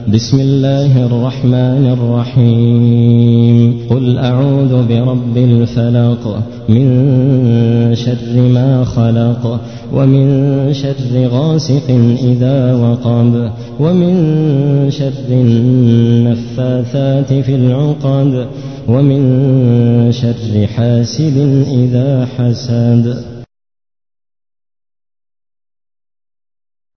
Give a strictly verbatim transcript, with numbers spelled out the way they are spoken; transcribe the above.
بسم الله الرحمن الرحيم قل أعوذ برب الفلق من شر ما خلق ومن شر غاسق إذا وقب ومن شر النفاثات في العقد ومن شر حاسد إذا حسد.